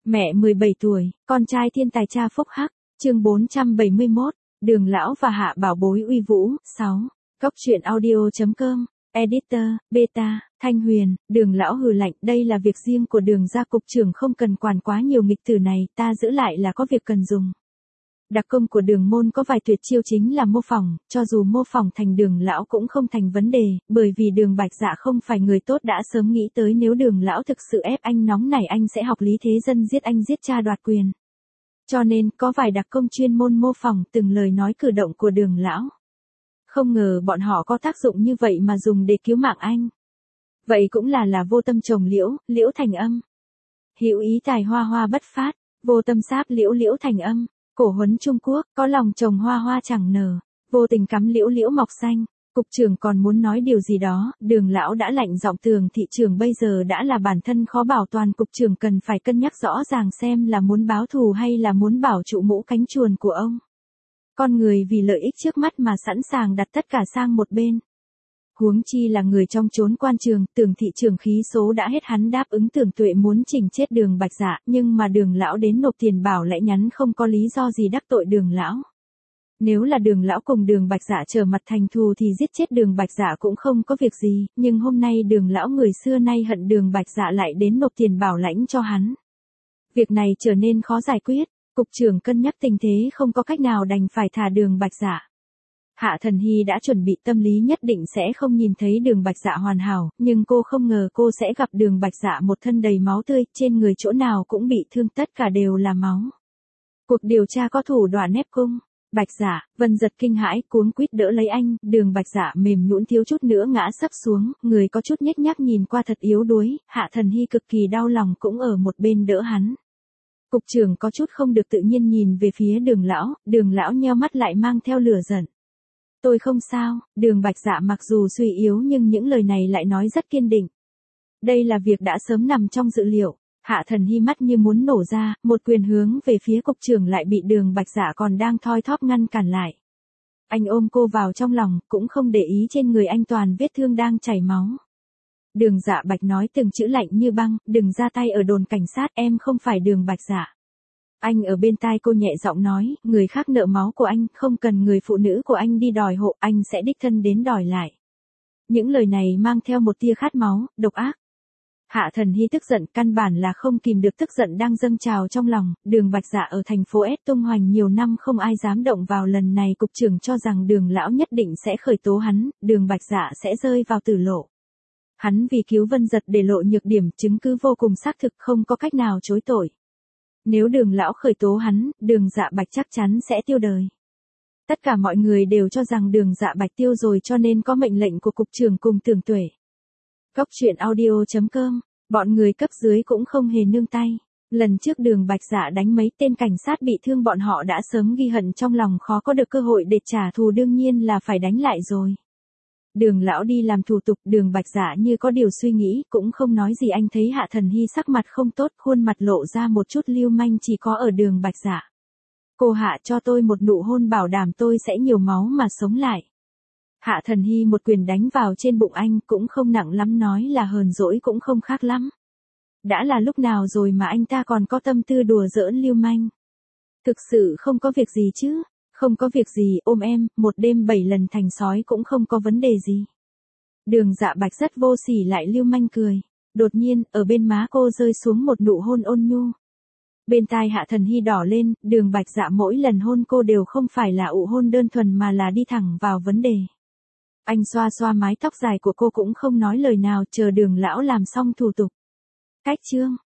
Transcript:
Mẹ 17 tuổi, con trai thiên tài cha phúc hắc, chương 471, Đường Lão và Hạ Bảo Bối uy vũ, 6. Góc truyện audio.com, Editor, Beta, Thanh Huyền, Đường Lão hừ lạnh, đây là việc riêng của Đường gia cục trưởng không cần quản quá nhiều nghịch tử này, ta giữ lại là có việc cần dùng. Đặc công của Đường môn có vài tuyệt chiêu chính là mô phỏng, cho dù mô phỏng thành Đường Lão cũng không thành vấn đề, bởi vì Đường Bạch Dạ không phải người tốt đã sớm nghĩ tới nếu Đường Lão thực sự ép anh nóng nảy anh sẽ học Lý Thế Dân giết anh giết cha đoạt quyền. Cho nên, có vài đặc công chuyên môn mô phỏng từng lời nói cử động của Đường Lão. Không ngờ bọn họ có tác dụng như vậy mà dùng để cứu mạng anh. Vậy cũng là vô tâm trồng liễu, liễu thành âm. Hữu ý tài hoa hoa bất phát, vô tâm sáp liễu liễu thành âm. Cổ huấn Trung Quốc, có lòng trồng hoa hoa chẳng nở, vô tình cắm liễu liễu mọc xanh. Cục trưởng còn muốn nói điều gì đó, Đường Lão đã lạnh giọng tường thị trường bây giờ đã là bản thân khó bảo toàn, cục trưởng cần phải cân nhắc rõ ràng xem là muốn báo thù hay là muốn bảo trụ mũ cánh chuồn của ông. Con người vì lợi ích trước mắt mà sẵn sàng đặt tất cả sang một bên. Huống chi là người trong chốn quan trường, Tường thị trường khí số đã hết hắn đáp ứng Tưởng Tuệ muốn chỉnh chết Đường Bạch Dạ, nhưng mà Đường Lão đến nộp tiền bảo lãnh nhắn không có lý do gì đắc tội Đường Lão. Nếu là Đường Lão cùng Đường Bạch Dạ trở mặt thành thù thì giết chết Đường Bạch Dạ cũng không có việc gì, nhưng hôm nay Đường Lão người xưa nay hận Đường Bạch Dạ lại đến nộp tiền bảo lãnh cho hắn. Việc này trở nên khó giải quyết, cục trưởng cân nhắc tình thế không có cách nào đành phải thả Đường Bạch Dạ. Hạ Thần Hy đã chuẩn bị tâm lý nhất định sẽ không nhìn thấy Đường Bạch Dạ hoàn hảo, nhưng cô không ngờ cô sẽ gặp Đường Bạch Dạ một thân đầy máu tươi, trên người chỗ nào cũng bị thương, tất cả đều là máu. Cuộc điều tra có thủ đoạn nép cung. Bạch Dạ, Vân giật kinh hãi, cuống quýt đỡ lấy anh, Đường Bạch Dạ mềm nhũn thiếu chút nữa ngã sấp xuống, người có chút nhếch nhác nhìn qua thật yếu đuối, Hạ Thần Hy cực kỳ đau lòng cũng ở một bên đỡ hắn. Cục trưởng có chút không được tự nhiên nhìn về phía Đường Lão nheo mắt lại mang theo lửa giận. Tôi không sao, Đường Bạch Dạ mặc dù suy yếu nhưng những lời này lại nói rất kiên định. Đây là việc đã sớm nằm trong dự liệu. Hạ Thần Hy mắt như muốn nổ ra, một quyền hướng về phía cục trưởng lại bị Đường Bạch Dạ còn đang thoi thóp ngăn cản lại. Anh ôm cô vào trong lòng, cũng không để ý trên người anh toàn vết thương đang chảy máu. Đường Dạ Bạch nói từng chữ lạnh như băng, đừng ra tay ở đồn cảnh sát, em không phải Đường Bạch Dạ. Anh ở bên tai cô nhẹ giọng nói, người khác nợ máu của anh, không cần người phụ nữ của anh đi đòi hộ, anh sẽ đích thân đến đòi lại. Những lời này mang theo một tia khát máu, độc ác. Hạ Thần Hy tức giận, căn bản là không kìm được tức giận đang dâng trào trong lòng, Đường Bạch Dạ ở thành phố S tung hoành nhiều năm không ai dám động vào, lần này cục trưởng cho rằng Đường Lão nhất định sẽ khởi tố hắn, Đường Bạch Dạ sẽ rơi vào tử lộ. Hắn vì cứu Vân Giật để lộ nhược điểm, chứng cứ vô cùng xác thực, không có cách nào chối tội. Nếu Đường Lão khởi tố hắn, Đường Dạ Bạch chắc chắn sẽ tiêu đời. Tất cả mọi người đều cho rằng Đường Dạ Bạch tiêu rồi cho nên có mệnh lệnh của cục trưởng cùng Tưởng Tuệ. Góc truyện audio.com, bọn người cấp dưới cũng không hề nương tay. Lần trước Đường Bạch Dạ đánh mấy tên cảnh sát bị thương, bọn họ đã sớm ghi hận trong lòng, khó có được cơ hội để trả thù, đương nhiên là phải đánh lại rồi. Đường Lão đi làm thủ tục, Đường Bạch Dạ như có điều suy nghĩ, cũng không nói gì. Anh thấy Hạ Thần Hy sắc mặt không tốt, khuôn mặt lộ ra một chút lưu manh chỉ có ở Đường Bạch Dạ. Cô Hạ cho tôi một nụ hôn bảo đảm tôi sẽ nhiều máu mà sống lại. Hạ Thần Hy một quyền đánh vào trên bụng anh, cũng không nặng lắm, nói là hờn dỗi cũng không khác lắm. Đã là lúc nào rồi mà anh ta còn có tâm tư đùa giỡn lưu manh. Thực sự không có việc gì chứ? Không có việc gì, ôm em, một đêm 7 lần thành sói cũng không có vấn đề gì. Đường Dạ Bạch rất vô sỉ lại lưu manh cười. Đột nhiên, ở bên má cô rơi xuống một nụ hôn ôn nhu. Bên tai Hạ Thần Hy đỏ lên, Đường Bạch Dạ mỗi lần hôn cô đều không phải là ụ hôn đơn thuần mà là đi thẳng vào vấn đề. Anh xoa xoa mái tóc dài của cô cũng không nói lời nào, chờ Đường Lão làm xong thủ tục. Cách chương.